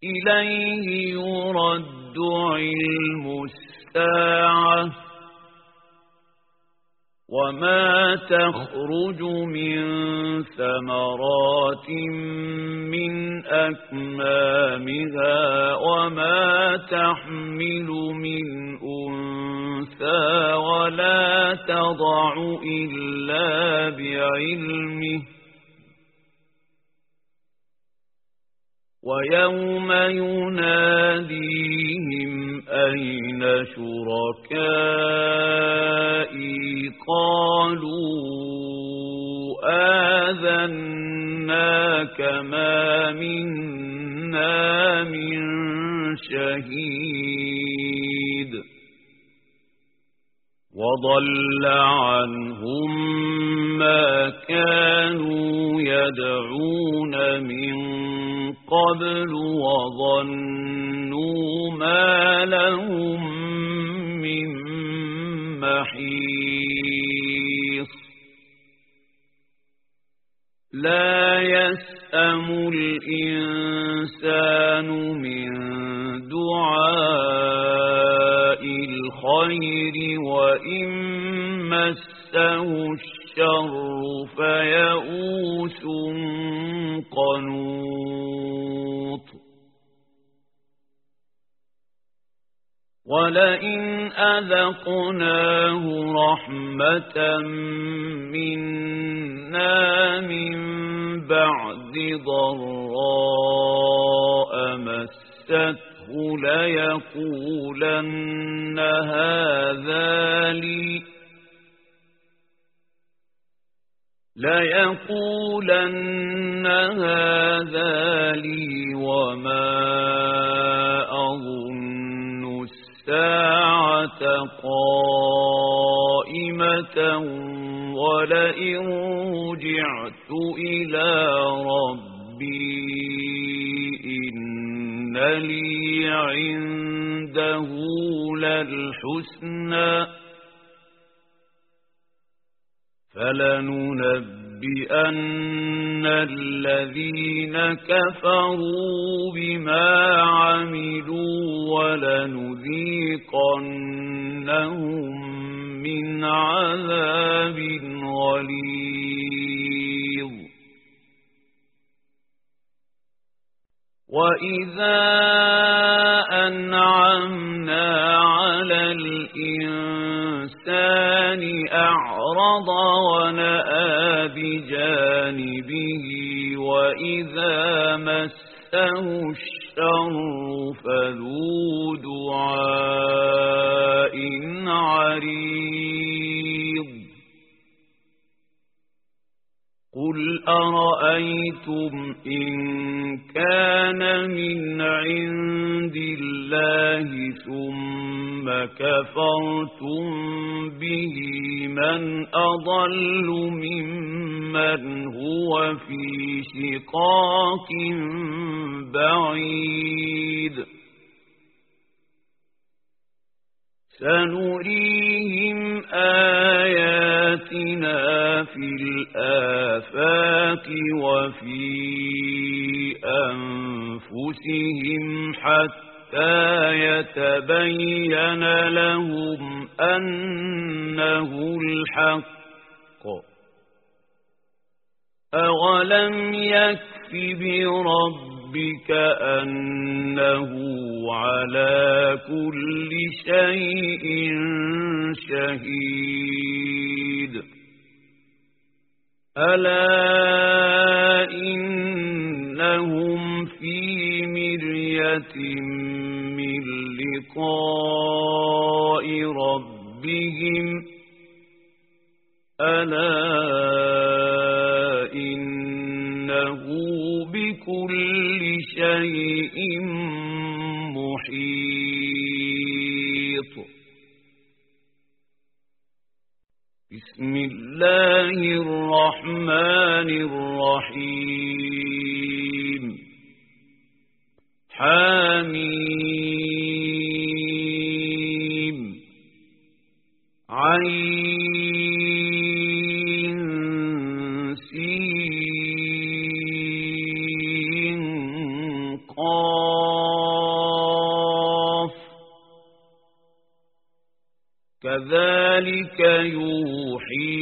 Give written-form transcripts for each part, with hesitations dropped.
إليه يرد علم الساعة وما تخرج من ثمرات من أكمامها وما تحمل من أنثى ولا تضع إلا بعلمه ويوم يناديهم أين شركائي قالوا آذناك ما منا من شهيد وضل عنهم ما كانوا يدعون من قبل وظنوا ما لهم من محيص لا يسأم الإنسان من دعاء الخير وإن مسه الشر فيئوس قنوط ولئن أذقناه رحمة منا من بعد ضراء مسته ليقولن هذا لي وما أظن الساعة قائمة ولئن رجعت إلى ربي إن لي عنده للحسنى فلننبئن الذين كفروا بما عملوا ولنذيقنهم من عذاب غليظ وإذا أنعمنا على الإنسان أعرض ونأى بجانبه وإذا مسه الشر فذو دعاء عريض قل أرأيتم إن كان من عند الله ثم كفرتم به من أضل ممن هو في شقاق بعيد سنريهم آياتنا في الآفاق وفي أنفسهم حتى يتبين لهم أنه الحق أولم يكف بربك أنه على كل شيء شهيد ألا إنهم في مرية من لقاء ربهم ألا إنه بكل شيء محيط بسم الله الرحمن الرحيم حميم عين سين قاف كذلك يوحي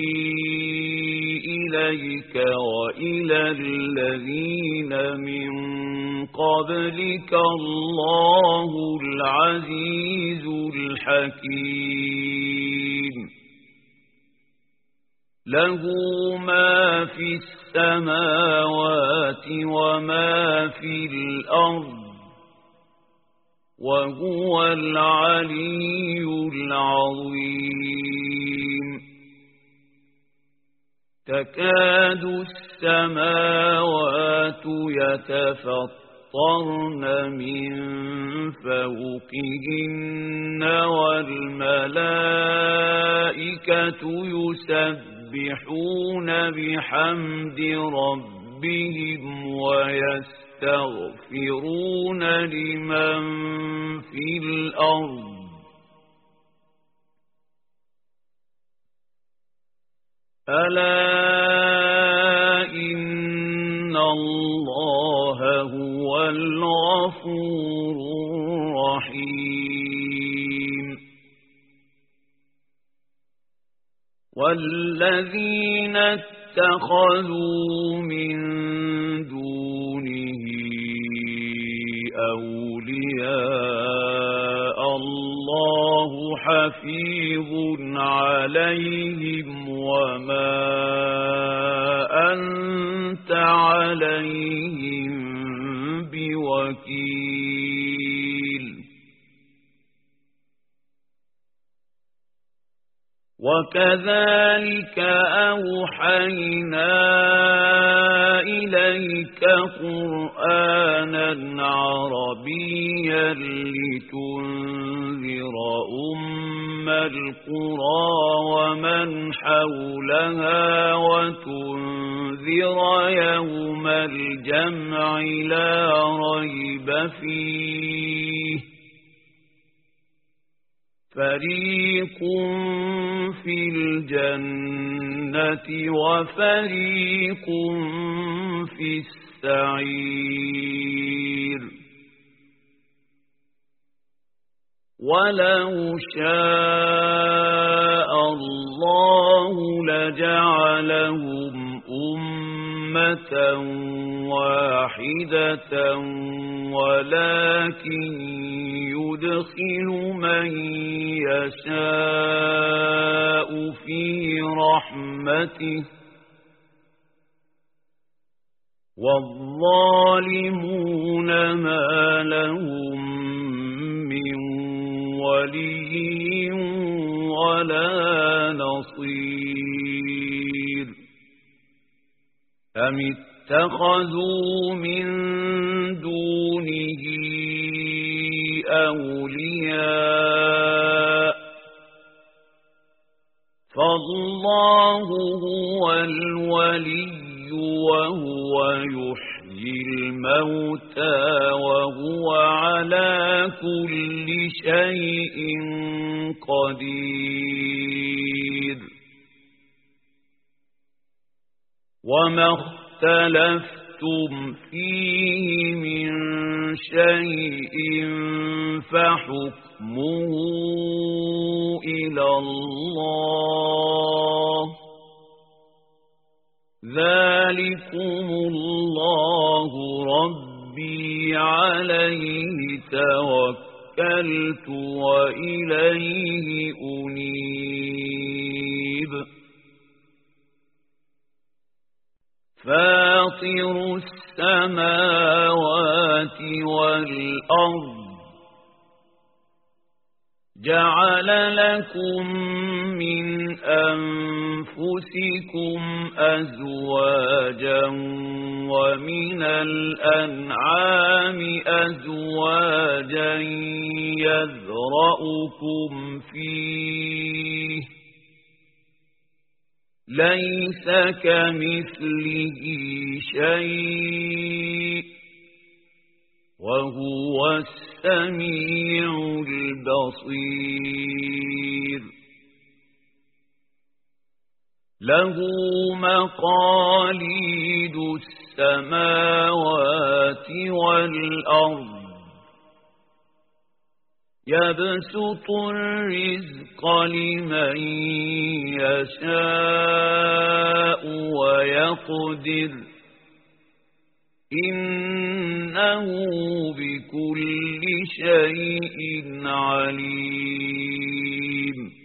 إليك وإلى الذين من قبلك الله العزيز الحكيم له ما في السماوات وما في الأرض وهو العلي العظيم تكاد السماوات يتفطرن من فوقهن والملائكة يسبحون بحمد ربهم ويستغفرون لمن في الأرض ألا إن الله هو الغفور الرحيم والذين اتخذوا من دونه أولياء الله حفيظ عليهم وما أنت عليهم بوكيل وكذلك أوحينا إليك قرآنا عربيا لتنذر القرى ومن حولها وتنذر يوم الجمع لا ريب فيه فريق في الجنة وفريق في السعير ولو شاء الله لجعلهم أمة واحدة ولكن يدخل من يشاء في رحمته والظالمون ما لهم من ولي ولا نصير أم اتخذوا من دونه أولياء فالله هو الولي وهو يحيي الموتى وهو على كل شيء قدير وما اختلفتم فيه من شيء فحكمه إلى الله ذلكم الله ربي عليه توكلت وإليه أنيب فاطر السماوات والأرض جعل لكم من أنفسكم أزواجا ومن الأنعام أزواجا يذرأكم فيه ليس كمثله شيء وهو السميع البصير له مقاليد السماوات والأرض يبسط الرزق لمن يشاء ويقدر إنه بكل شيء عليم